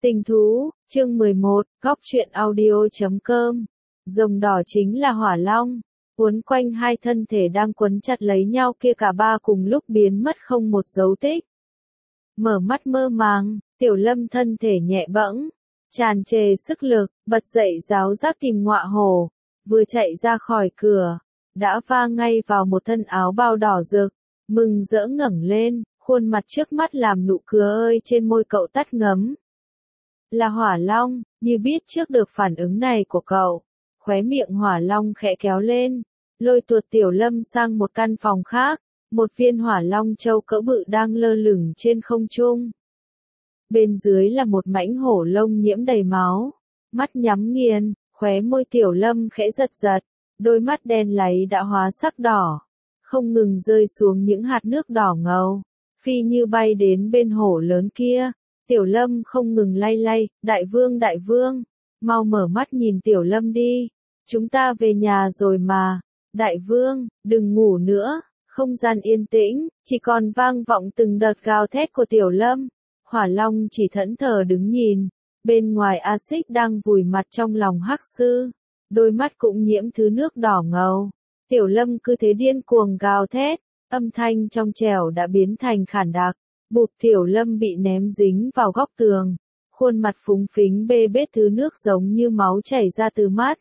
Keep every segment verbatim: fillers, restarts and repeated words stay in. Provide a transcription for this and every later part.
Tình thú, chương mười một, góc truyện audio chấm com. Rồng đỏ chính là hỏa long, cuốn quanh hai thân thể đang quấn chặt lấy nhau kia cả ba cùng lúc biến mất không một dấu tích. Mở mắt mơ màng, Tiểu Lâm thân thể nhẹ bẫng, tràn trề sức lực, bật dậy ráo rác tìm ngọa hổ, vừa chạy ra khỏi cửa, đã va ngay vào một thân áo bao đỏ rực, mừng rỡ ngẩng lên, khuôn mặt trước mắt làm nụ cười ơi trên môi cậu tắt ngấm. Là hỏa long, như biết trước được phản ứng này của cậu, khóe miệng hỏa long khẽ kéo lên, lôi tuột Tiểu Lâm sang một căn phòng khác, một viên hỏa long châu cỡ bự đang lơ lửng trên không trung. Bên dưới là một mãnh hổ lông nhiễm đầy máu, mắt nhắm nghiền, khóe môi Tiểu Lâm khẽ giật giật, đôi mắt đen láy đã hóa sắc đỏ, không ngừng rơi xuống những hạt nước đỏ ngầu, phi như bay đến bên hổ lớn kia. Tiểu Lâm không ngừng lay lay, đại vương đại vương, mau mở mắt nhìn Tiểu Lâm đi, chúng ta về nhà rồi mà, đại vương, đừng ngủ nữa, không gian yên tĩnh, chỉ còn vang vọng từng đợt gào thét của Tiểu Lâm, hỏa long chỉ thẫn thờ đứng nhìn, bên ngoài A Xích đang vùi mặt trong lòng hắc sư, đôi mắt cũng nhiễm thứ nước đỏ ngầu, Tiểu Lâm cứ thế điên cuồng gào thét, âm thanh trong trẻo đã biến thành khản đặc. Bụp Tiểu Lâm bị ném dính vào góc tường, khuôn mặt phúng phính bê bết thứ nước giống như máu chảy ra từ mắt.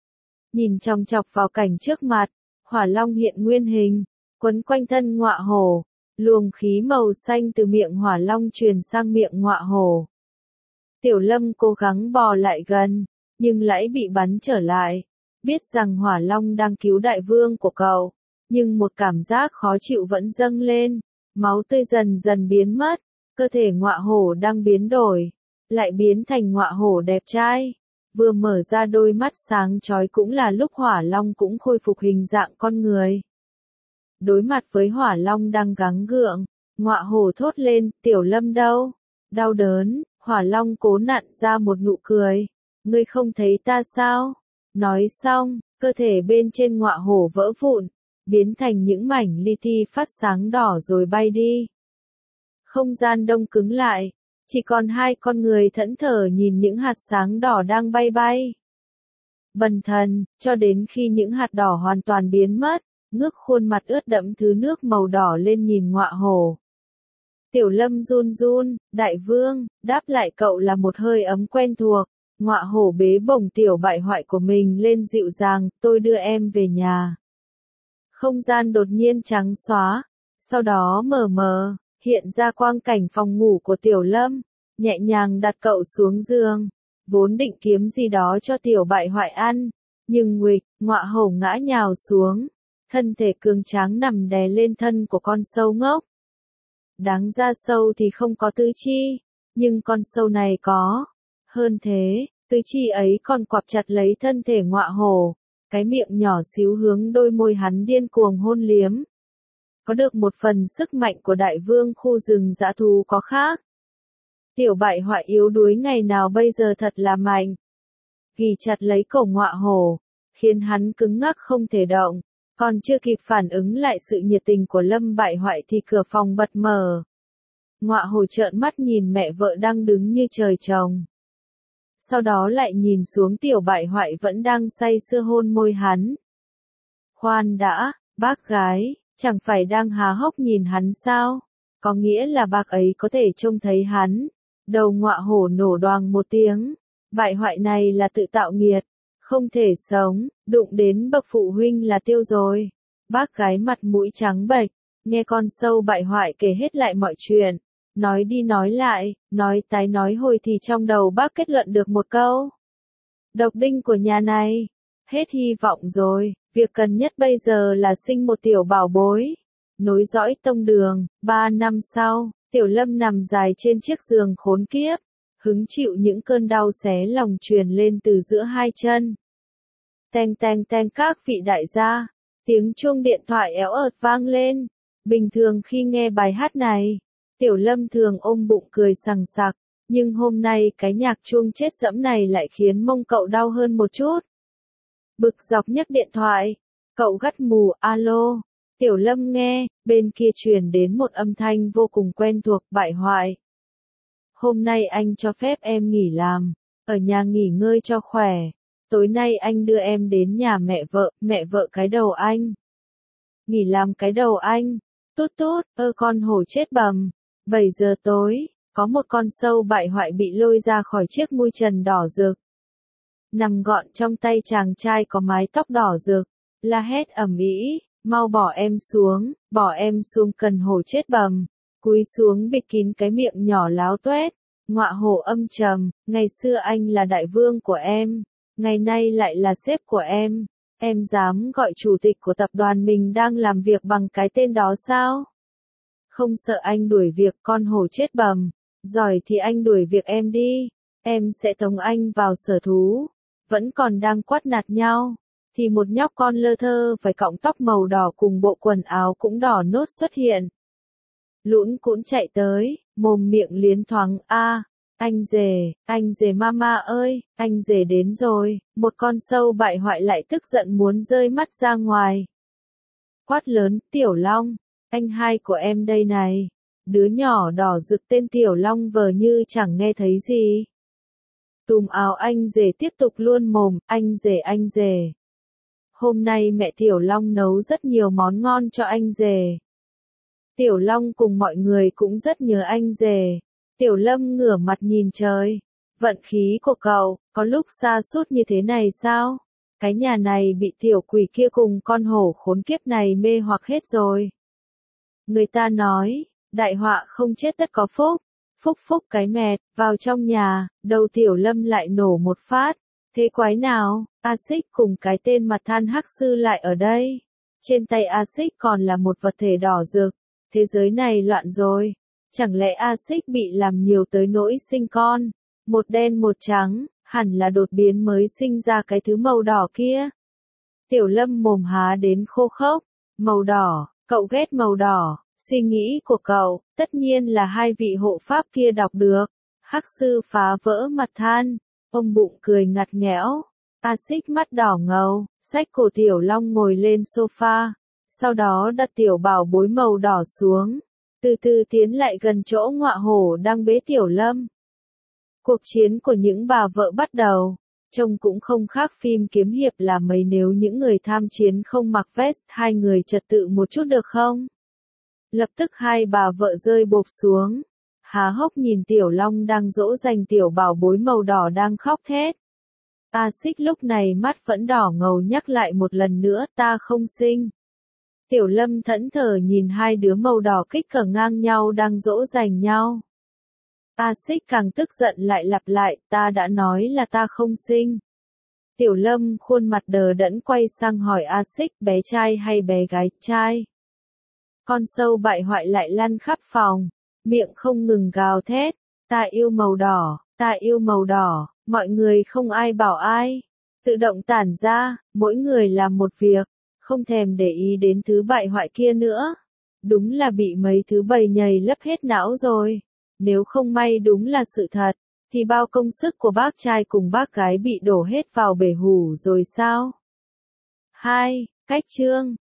Nhìn chòng chọc vào cảnh trước mặt, hỏa long hiện nguyên hình, quấn quanh thân ngọa hổ, luồng khí màu xanh từ miệng hỏa long truyền sang miệng ngọa hổ. Tiểu Lâm cố gắng bò lại gần, nhưng lại bị bắn trở lại, biết rằng hỏa long đang cứu đại vương của cậu, nhưng một cảm giác khó chịu vẫn dâng lên. Máu tươi dần dần biến mất, cơ thể ngọa hổ đang biến đổi, lại biến thành ngọa hổ đẹp trai. Vừa mở ra đôi mắt sáng chói cũng là lúc hỏa long cũng khôi phục hình dạng con người. Đối mặt với hỏa long đang gắng gượng, ngọa hổ thốt lên, Tiểu Lâm đâu? Đau đớn, hỏa long cố nặn ra một nụ cười. Ngươi không thấy ta sao? Nói xong, cơ thể bên trên ngọa hổ vỡ vụn, biến thành những mảnh li ti phát sáng đỏ rồi bay đi. Không gian đông cứng lại, chỉ còn hai con người thẫn thờ nhìn những hạt sáng đỏ đang bay bay. Bần thần, cho đến khi những hạt đỏ hoàn toàn biến mất, ngước khuôn mặt ướt đẫm thứ nước màu đỏ lên nhìn ngọa hổ. Tiểu Lâm run run, đại vương, đáp lại cậu là một hơi ấm quen thuộc, ngọa hổ bế bổng tiểu bại hoại của mình lên dịu dàng, tôi đưa em về nhà. Không gian đột nhiên trắng xóa, sau đó mờ mờ, hiện ra quang cảnh phòng ngủ của Tiểu Lâm, nhẹ nhàng đặt cậu xuống giường, vốn định kiếm gì đó cho tiểu bại hoại ăn, nhưng nguịch, ngọa hổ ngã nhào xuống, thân thể cường tráng nằm đè lên thân của con sâu ngốc. Đáng ra sâu thì không có tứ chi, nhưng con sâu này có. Hơn thế, tứ chi ấy còn quặp chặt lấy thân thể ngọa hổ. Cái miệng nhỏ xíu hướng đôi môi hắn điên cuồng hôn liếm. Có được một phần sức mạnh của đại vương khu rừng dã thú có khác. Tiểu bại hoại yếu đuối ngày nào bây giờ thật là mạnh. Ghi chặt lấy cổ ngọa hổ, khiến hắn cứng ngắc không thể động. Còn chưa kịp phản ứng lại sự nhiệt tình của Lâm bại hoại thì cửa phòng bật mở. Ngọa hổ trợn mắt nhìn mẹ vợ đang đứng như trời trồng. Sau đó lại nhìn xuống tiểu bại hoại vẫn đang say sưa hôn môi hắn. Khoan đã, bác gái, chẳng phải đang há hốc nhìn hắn sao? Có nghĩa là bác ấy có thể trông thấy hắn. Đầu ngọa hổ nổ đoàng một tiếng. Bại hoại này là tự tạo nghiệt. Không thể sống, đụng đến bậc phụ huynh là tiêu rồi. Bác gái mặt mũi trắng bệch, nghe con sâu bại hoại kể hết lại mọi chuyện. Nói đi nói lại, nói tái nói hồi thì trong đầu bác kết luận được một câu. Độc đinh của nhà này, hết hy vọng rồi, việc cần nhất bây giờ là sinh một tiểu bảo bối. Nối dõi tông đường, ba năm sau, Tiểu Lâm nằm dài trên chiếc giường khốn kiếp, hứng chịu những cơn đau xé lòng truyền lên từ giữa hai chân. Teng teng teng các vị đại gia, tiếng chuông điện thoại éo ợt vang lên, bình thường khi nghe bài hát này. Tiểu Lâm thường ôm bụng cười sằng sặc, nhưng hôm nay cái nhạc chuông chết dẫm này lại khiến mông cậu đau hơn một chút. Bực dọc nhấc điện thoại, cậu gắt mù, alo, Tiểu Lâm nghe, bên kia truyền đến một âm thanh vô cùng quen thuộc, bại hoại. Hôm nay anh cho phép em nghỉ làm, ở nhà nghỉ ngơi cho khỏe. Tối nay anh đưa em đến nhà mẹ vợ, mẹ vợ cái đầu anh. Nghỉ làm cái đầu anh. Tút tút, ơ con hổ chết bầm. bảy giờ tối, có một con sâu bại hoại bị lôi ra khỏi chiếc mui trần đỏ rực. Nằm gọn trong tay chàng trai có mái tóc đỏ rực, la hét ầm ĩ, mau bỏ em xuống, bỏ em xuống cần hổ chết bầm. Cúi xuống bịt kín cái miệng nhỏ láo toét, ngọa hổ âm trầm, ngày xưa anh là đại vương của em, ngày nay lại là sếp của em, em dám gọi chủ tịch của tập đoàn mình đang làm việc bằng cái tên đó sao? Không sợ anh đuổi việc con hổ chết bầm, giỏi thì anh đuổi việc em đi, em sẽ tống anh vào sở thú. Vẫn còn đang quát nạt nhau, thì một nhóc con lơ thơ phải cọng tóc màu đỏ cùng bộ quần áo cũng đỏ nốt xuất hiện. Lũn cũn chạy tới, mồm miệng liến thoáng, a, anh rể, anh rể mama ơi, anh rể đến rồi, một con sâu bại hoại lại tức giận muốn rơi mắt ra ngoài. Quát lớn, Tiểu Long, anh hai của em đây này. Đứa nhỏ đỏ rực tên Tiểu Long vờ như chẳng nghe thấy gì. Túm áo anh rể tiếp tục luôn mồm, anh rể anh rể. Hôm nay mẹ Tiểu Long nấu rất nhiều món ngon cho anh rể. Tiểu Long cùng mọi người cũng rất nhớ anh rể. Tiểu Lâm ngửa mặt nhìn trời. Vận khí của cậu, có lúc sa sút như thế này sao? Cái nhà này bị tiểu quỷ kia cùng con hổ khốn kiếp này mê hoặc hết rồi. Người ta nói, đại họa không chết tất có phúc. Phúc phúc cái mẹt, vào trong nhà, đầu Tiểu Lâm lại nổ một phát. Thế quái nào, A Xích cùng cái tên mặt than hắc sư lại ở đây. Trên tay A Xích còn là một vật thể đỏ rực. Thế giới này loạn rồi. Chẳng lẽ A Xích bị làm nhiều tới nỗi sinh con? Một đen một trắng, hẳn là đột biến mới sinh ra cái thứ màu đỏ kia. Tiểu Lâm mồm há đến khô khốc. Màu đỏ, cậu ghét màu đỏ. Suy nghĩ của cậu, tất nhiên là hai vị hộ pháp kia đọc được. Hắc sư phá vỡ mặt than, ông bụng cười ngặt nghẽo. A Xích mắt đỏ ngầu, xách cổ Tiểu Long ngồi lên sofa, sau đó đặt tiểu bảo bối màu đỏ xuống, từ từ tiến lại gần chỗ ngọa hổ đang bế Tiểu Lâm. Cuộc chiến của những bà vợ bắt đầu, trông cũng không khác phim kiếm hiệp là mấy nếu những người tham chiến không mặc vest, hai người trật tự một chút được không? Lập tức hai bà vợ rơi bộp xuống, há hốc nhìn Tiểu Long đang dỗ dành tiểu bảo bối màu đỏ đang khóc thét. A Xích lúc này mắt vẫn đỏ ngầu nhắc lại một lần nữa, ta không sinh. Tiểu Lâm thẫn thờ nhìn hai đứa màu đỏ kích cỡ ngang nhau đang dỗ dành nhau. A Xích càng tức giận lại lặp lại, ta đã nói là ta không sinh. Tiểu Lâm khuôn mặt đờ đẫn quay sang hỏi A Xích, bé trai hay bé gái, trai. Con sâu bại hoại lại lăn khắp phòng, miệng không ngừng gào thét, ta yêu màu đỏ, ta yêu màu đỏ, mọi người không ai bảo ai. Tự động tản ra, mỗi người làm một việc, không thèm để ý đến thứ bại hoại kia nữa. Đúng là bị mấy thứ bầy nhầy lấp hết não rồi. Nếu không may đúng là sự thật, thì bao công sức của bác trai cùng bác gái bị đổ hết vào bể hủ rồi sao? hai. Cách chương